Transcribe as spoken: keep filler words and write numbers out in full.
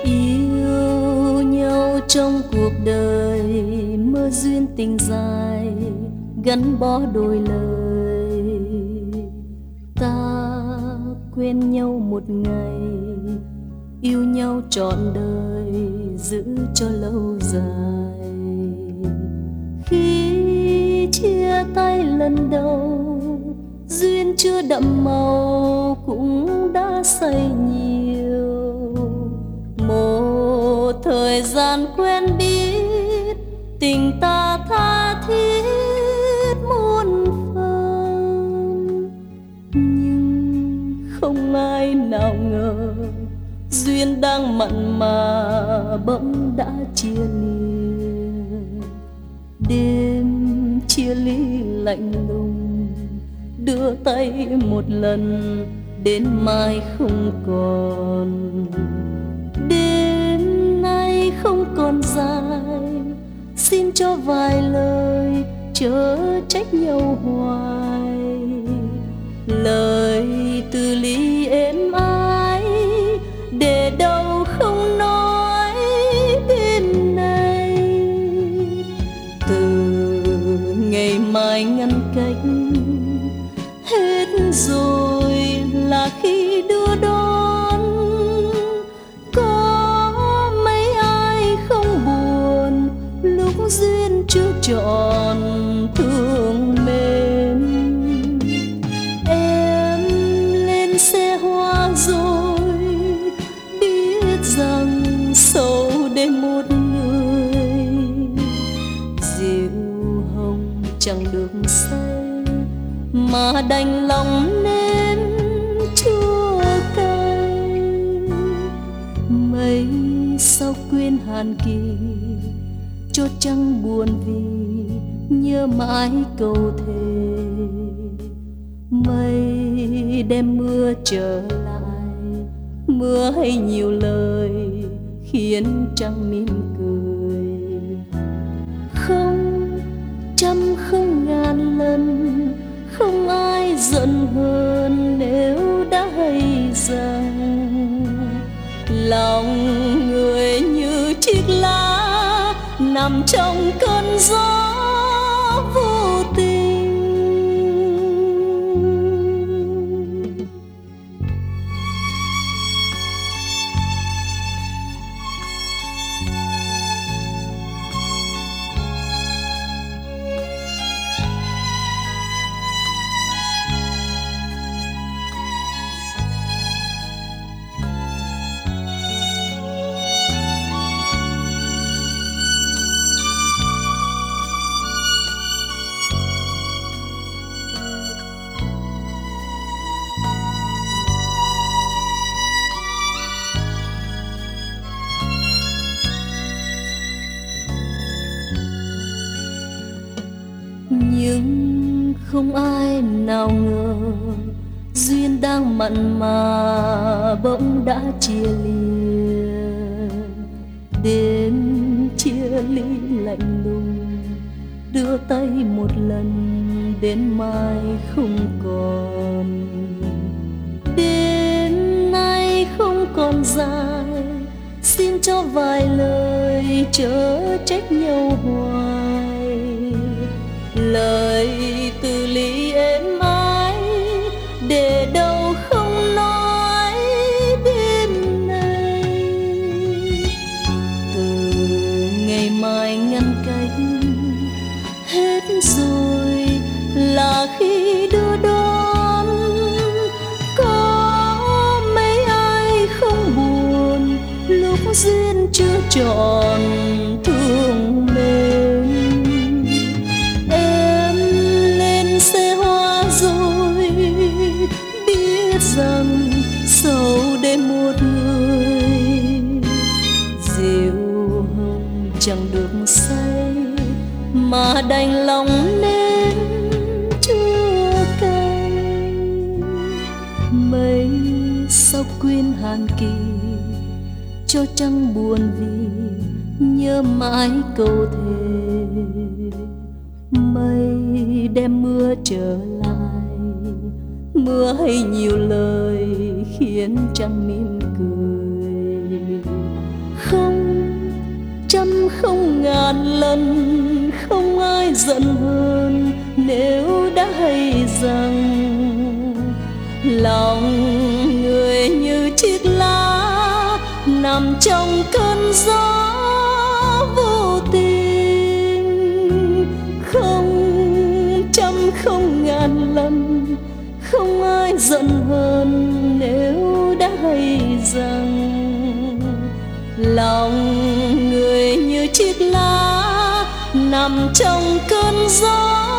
Yêu nhau trong cuộc đời, mơ duyên tình dài gắn bó đôi lời. Ta quen nhau một ngày, yêu nhau trọn đời, giữ cho lâu dài. Khi chia tay lần đầu, duyên chưa đậm màu cũng đã say nhiều. Một thời gian quen biết, tình ta tha thiết muôn phần. Nhưng không ai nào ngờ, duyên đang mặn mà bỗng đã chia lìa. Đêm chia ly lạnh lùng, đưa tay một lần đến mai không còn. Đêm nay không còn dài, xin cho vài lời chớ trách nhau hoài. Lời từ ly êm ái, để đâu không nói bên này. Từ ngày mai ngăn cách hết rồi là khi đưa đón. Có mấy ai không buồn lúc duyên chưa tròn thương mến. Em lên xe hoa rồi, biết rằng sầu đêm một người. Rượu hồng chẳng được say, mà đành lòng nếm chua cay. Mấy sao quên hàn kỳ, cho trăng buồn vì nhớ mãi câu thề. Mây đem mưa trở lại, mưa hay nhiều lời khiến trăng mỉm cười. Không trăm không ngàn lần, không ai giận hơn nếu đã hay rằng lòng người như chiếc lá nằm trong cơn gió vô tình. Nhưng không ai nào ngờ, duyên đang mặn mà bỗng đã chia lìa. Đêm chia ly lạnh lùng, đưa tay một lần đến mai không còn. Đêm nay không còn dài, xin cho vài lời chớ trách nhau hoài. Lời từ ly êm ái, để đâu không nói đêm nay. Từ ngày mai ngăn cách hết rồi là khi đưa đón. Có mấy ai không buồn lúc duyên chưa tròn thương mến. Rằng sầu đêm một người, rượu hồng chẳng được say, mà đành lòng nếm chua cay. Mấy sao quên hàn kỳ, cho trăng buồn vì nhớ mãi câu thề. Mây đem mưa trở lại, mưa hay nhiều lời khiến trăng mỉm cười. không ngàn lần không ai giận hơn nếu đã hay rằng lòng người như chiếc lá nằm trong cơn gió vô tình. Không trăm không ngàn lần không ai giận hơn nếu đã hay rằng lòng người như chiếc lá nằm trong cơn gió